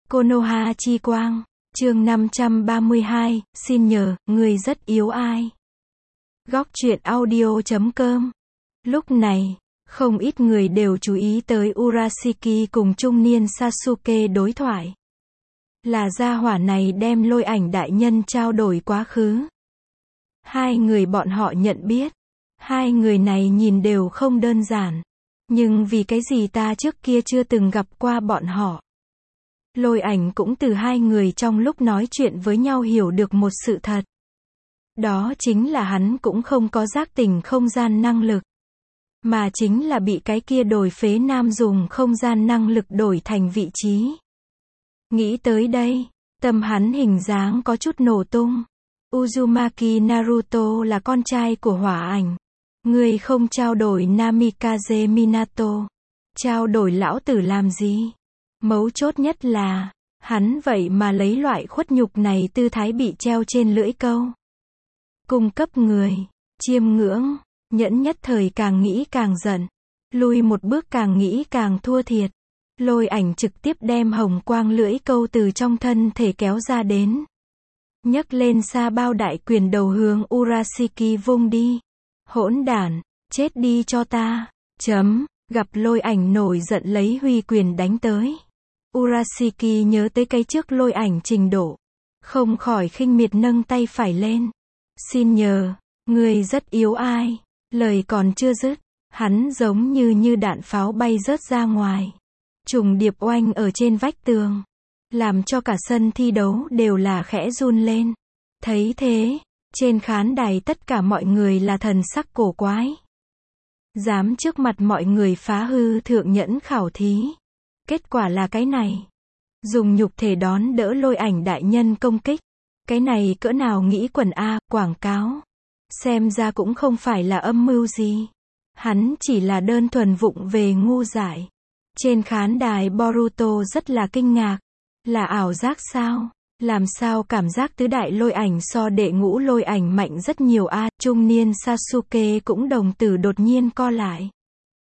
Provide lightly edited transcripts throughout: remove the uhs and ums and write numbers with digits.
Konoha chi quang, chương 532, xin nhờ, người rất yếu ai. Góc truyện audio.com. Lúc này, không ít người đều chú ý tới Urashiki cùng trung niên Sasuke đối thoại. Là gia hỏa này đem Lôi Ảnh đại nhân trao đổi quá khứ. Hai người bọn họ nhận biết. Hai người này nhìn đều không đơn giản. Nhưng vì cái gì ta trước kia chưa từng gặp qua bọn họ. Lôi Ảnh cũng từ hai người trong lúc nói chuyện với nhau hiểu được một sự thật. Đó chính là hắn cũng không có giác tỉnh không gian năng lực. Mà chính là bị cái kia đổi phế nam dùng không gian năng lực đổi thành vị trí. Nghĩ tới đây, tâm hắn hình dáng có chút nổ tung. Uzumaki Naruto là con trai của Hỏa Ảnh. Ngươi không trao đổi Namikaze Minato. Trao đổi lão tử làm gì? Mấu chốt nhất là, hắn vậy mà lấy loại khuất nhục này tư thái bị treo trên lưỡi câu. Cung cấp người, chiêm ngưỡng, nhẫn nhất thời càng nghĩ càng giận. Lui một bước càng nghĩ càng thua thiệt. Lôi Ảnh trực tiếp đem hồng quang lưỡi câu từ trong thân thể kéo ra đến. Nhấc lên xa bao đại quyền đầu hướng Urashiki vung đi. Hỗn đản, chết đi cho ta. Gặp Lôi Ảnh nổi giận lấy huy quyền đánh tới. Urashiki nhớ tới cái trước Lôi Ảnh trình độ. Không khỏi khinh miệt nâng tay phải lên. Xin nhờ, người rất yếu ai. Lời còn chưa dứt, hắn giống như đạn pháo bay rớt ra ngoài. Trùng điệp oanh ở trên vách tường. Làm cho cả sân thi đấu đều là khẽ run lên. Thấy thế, trên khán đài tất cả mọi người là thần sắc cổ quái. Dám trước mặt mọi người phá hư thượng nhẫn khảo thí. Kết quả là cái này. Dùng nhục thể đón đỡ Lôi Ảnh đại nhân công kích. Cái này cỡ nào nghĩ quần A, quảng cáo. Xem ra cũng không phải là âm mưu gì. Hắn chỉ là đơn thuần vụng về ngu dại. Trên khán đài Boruto rất là kinh ngạc. Là ảo giác sao? Làm sao cảm giác tứ đại Lôi Ảnh so đệ ngũ Lôi Ảnh mạnh rất nhiều a? Trung niên Sasuke cũng đồng tử đột nhiên co lại.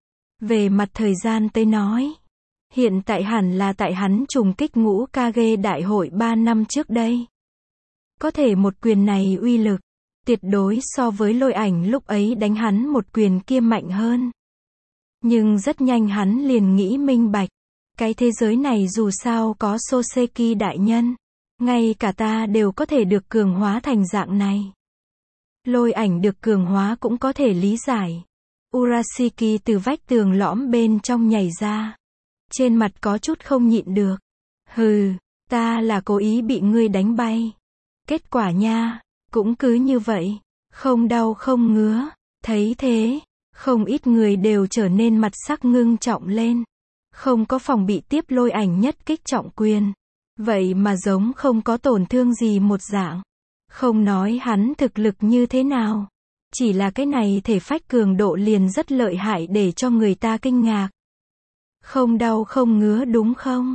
Về mặt thời gian tới nói. Hiện tại hẳn là tại hắn trùng kích ngũ Kage đại hội 3 năm trước đây. Có thể một quyền này uy lực. Tuyệt đối so với Lôi Ảnh lúc ấy đánh hắn một quyền kia mạnh hơn. Nhưng rất nhanh hắn liền nghĩ minh bạch. Cái thế giới này dù sao có Soseki đại nhân. Ngay cả ta đều có thể được cường hóa thành dạng này. Lôi Ảnh được cường hóa cũng có thể lý giải. Urashiki từ vách tường lõm bên trong nhảy ra. Trên mặt có chút không nhịn được. Hừ, ta là cố ý bị ngươi đánh bay. Kết quả nha, cũng cứ như vậy. Không đau không ngứa. Thấy thế, không ít người đều trở nên mặt sắc ngưng trọng lên. Không có phòng bị tiếp Lôi Ảnh nhất kích trọng quyền. Vậy mà giống không có tổn thương gì một dạng. Không nói hắn thực lực như thế nào. Chỉ là cái này thể phách cường độ liền rất lợi hại để cho người ta kinh ngạc. Không đau không ngứa đúng không?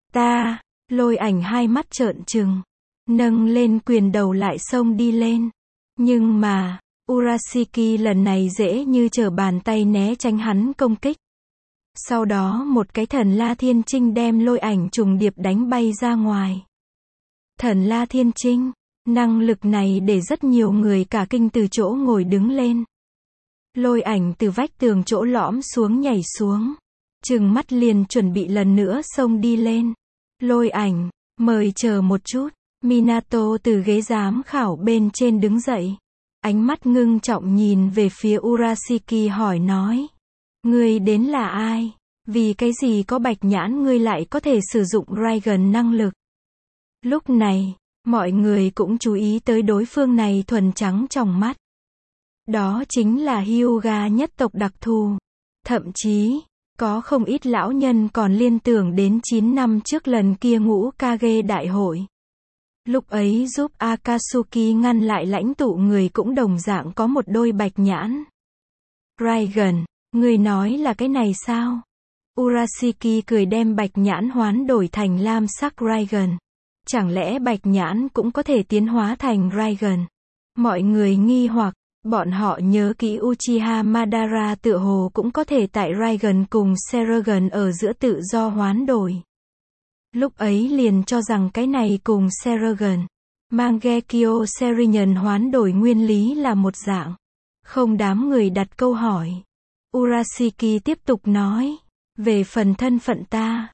Lôi Ảnh hai mắt trợn trừng. Nâng lên quyền đầu lại xông đi lên. Nhưng mà, Urashiki lần này dễ như trở bàn tay né tránh hắn công kích. Sau đó một cái Thần La Thiên Chinh đem Lôi Ảnh trùng điệp đánh bay ra ngoài. Thần La Thiên Chinh, năng lực này để rất nhiều người cả kinh từ chỗ ngồi đứng lên. Lôi Ảnh từ vách tường chỗ lõm xuống nhảy xuống. Trừng mắt liền chuẩn bị lần nữa xông đi lên. Lôi Ảnh, mời chờ một chút. Minato từ ghế giám khảo bên trên đứng dậy. Ánh mắt ngưng trọng nhìn về phía Urashiki hỏi nói. Ngươi đến là ai? Vì cái gì có bạch nhãn ngươi lại có thể sử dụng Raiden năng lực? Lúc này, mọi người cũng chú ý tới đối phương này thuần trắng trong mắt. Đó chính là Hyuga nhất tộc đặc thù. Thậm chí, có không ít lão nhân còn liên tưởng đến 9 năm trước lần kia ngũ Kage đại hội. Lúc ấy giúp Akatsuki ngăn lại lãnh tụ người cũng đồng dạng có một đôi bạch nhãn. Raiden, người nói là cái này sao? Urashiki cười đem bạch nhãn hoán đổi thành lam sắc Raiden. Chẳng lẽ bạch nhãn cũng có thể tiến hóa thành Raiden? Mọi người nghi hoặc, bọn họ nhớ kỹ Uchiha Madara tựa hồ cũng có thể tại Raiden cùng Serragon ở giữa tự do hoán đổi. Lúc ấy liền cho rằng cái này cùng Sergeant Mangekyo Serinian hoán đổi nguyên lý là một dạng. Không đám người đặt câu hỏi. Urashiki tiếp tục nói. Về phần thân phận ta.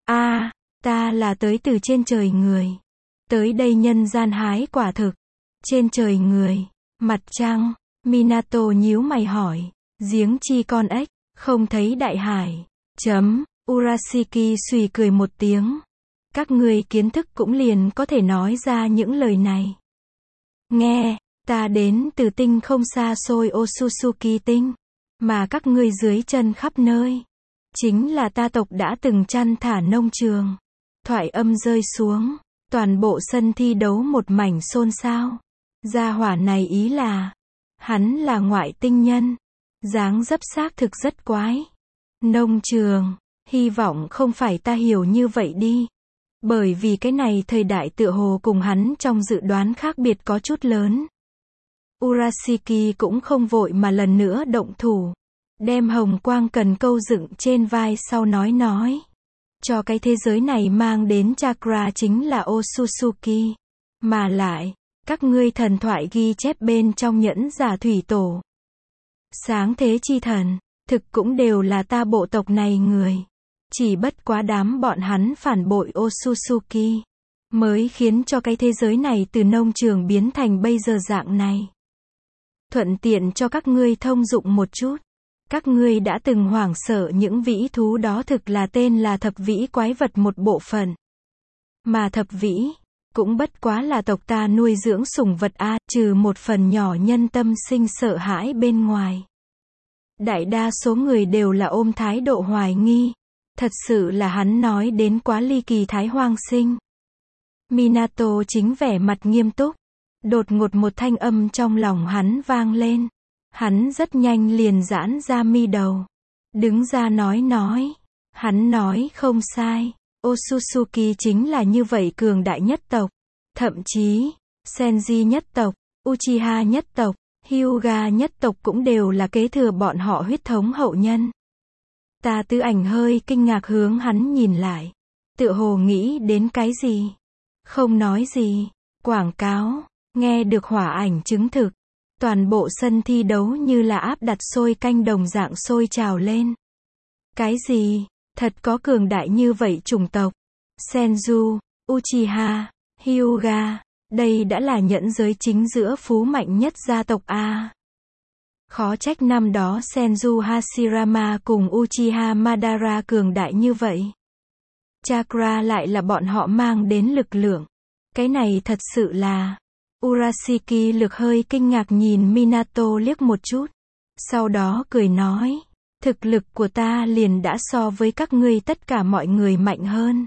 Ta là tới từ trên trời người. Tới đây nhân gian hái quả thực. Trên trời người. Mặt trăng. Minato nhíu mày hỏi. Giếng chi con ếch. Không thấy đại hải. Urashiki suy cười một tiếng. Các ngươi kiến thức cũng liền có thể nói ra những lời này. Nghe, ta đến từ tinh không xa xôi Otsutsuki tinh. Mà các ngươi dưới chân khắp nơi. Chính là ta tộc đã từng chăn thả nông trường. Thoại âm rơi xuống. Toàn bộ sân thi đấu một mảnh xôn xao. Gia hỏa này ý là. Hắn là ngoại tinh nhân. Dáng dấp xác thực rất quái. Nông trường. Hy vọng không phải ta hiểu như vậy đi. Bởi vì cái này thời đại tựa hồ cùng hắn trong dự đoán khác biệt có chút lớn. Urashiki cũng không vội mà lần nữa động thủ. Đem hồng quang cần câu dựng trên vai sau nói. Cho cái thế giới này mang đến chakra chính là Otsutsuki. Mà lại, các ngươi thần thoại ghi chép bên trong nhẫn giả thủy tổ. Sáng thế chi thần, thực cũng đều là ta bộ tộc này người. Chỉ bất quá đám bọn hắn phản bội Otsutsuki. Mới khiến cho cái thế giới này từ nông trường biến thành bây giờ dạng này. Thuận tiện cho các ngươi thông dụng một chút. Các ngươi đã từng hoảng sợ những vĩ thú đó thực là tên là thập vĩ quái vật một bộ phận. Mà thập vĩ, cũng bất quá là tộc ta nuôi dưỡng sủng vật trừ một phần nhỏ nhân tâm sinh sợ hãi bên ngoài. Đại đa số người đều là ôm thái độ hoài nghi. Thật sự là hắn nói đến quá ly kỳ thái hoang sinh. Minato chính vẻ mặt nghiêm túc. Đột ngột một thanh âm trong lòng hắn vang lên. Hắn rất nhanh liền giãn ra mi đầu. Đứng ra nói. Hắn nói không sai. Otsutsuki chính là như vậy cường đại nhất tộc. Thậm chí, Senji nhất tộc, Uchiha nhất tộc, Hyuga nhất tộc cũng đều là kế thừa bọn họ huyết thống hậu nhân. Ta Tư Ảnh hơi kinh ngạc hướng hắn nhìn lại. Tựa hồ nghĩ đến cái gì? Không nói gì. Quảng cáo. Nghe được Hỏa Ảnh chứng thực. Toàn bộ sân thi đấu như là áp đặt sôi canh đồng dạng sôi trào lên. Cái gì? Thật có cường đại như vậy chủng tộc. Senju, Uchiha, Hyuga. Đây đã là nhẫn giới chính giữa phú mạnh nhất gia tộc A. Khó trách năm đó Senju Hashirama cùng Uchiha Madara cường đại như vậy. Chakra lại là bọn họ mang đến lực lượng. Cái này thật sự là... Urashiki lực hơi kinh ngạc nhìn Minato liếc một chút. Sau đó cười nói. Thực lực của ta liền đã so với các ngươi tất cả mọi người mạnh hơn.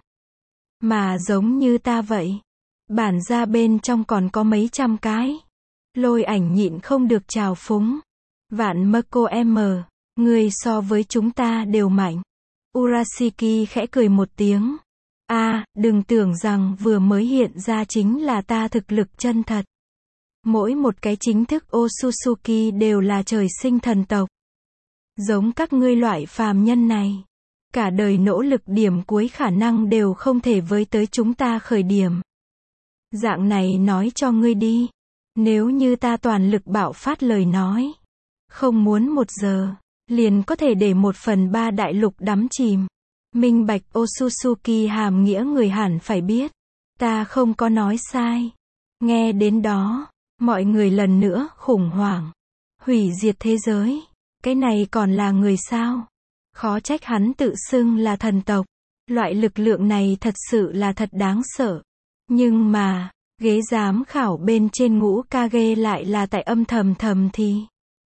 Mà giống như ta vậy. Bản ra bên trong còn có mấy trăm cái. Lôi Ảnh nhịn không được trào phúng. Vạn Mako người so với chúng ta đều mạnh. Urashiki khẽ cười một tiếng. Đừng tưởng rằng vừa mới hiện ra chính là ta thực lực chân thật. Mỗi một cái chính thức Otsutsuki đều là trời sinh thần tộc. Giống các ngươi loại phàm nhân này. Cả đời nỗ lực điểm cuối khả năng đều không thể với tới chúng ta khởi điểm. Dạng này nói cho ngươi đi. Nếu như ta toàn lực bạo phát lời nói. Không muốn 1 giờ. Liền có thể để 1/3 đại lục đắm chìm. Minh bạch Otsutsuki hàm nghĩa người hẳn phải biết. Ta không có nói sai. Nghe đến đó, mọi người lần nữa khủng hoảng. Hủy diệt thế giới. Cái này còn là người sao? Khó trách hắn tự xưng là thần tộc. Loại lực lượng này thật sự là thật đáng sợ. Nhưng mà, ghế giám khảo bên trên ngũ Kage lại là tại âm thầm thì.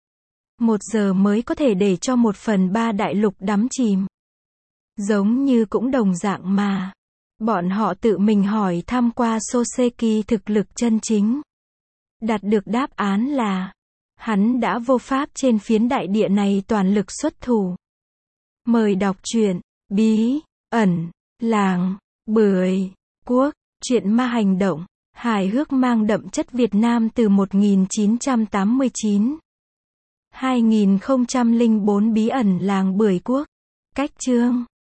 1 giờ mới có thể để cho 1/3 đại lục đắm chìm. Giống như cũng đồng dạng mà. Bọn họ tự mình hỏi thăm qua Soseki thực lực chân chính. Đạt được đáp án là, hắn đã vô pháp trên phiến đại địa này toàn lực xuất thủ. Mời đọc truyện, bí, ẩn, làng, bưởi, quốc, truyện ma hành động, hài hước mang đậm chất Việt Nam từ 1989. 2004 bí ẩn làng bưởi quốc. Cách chương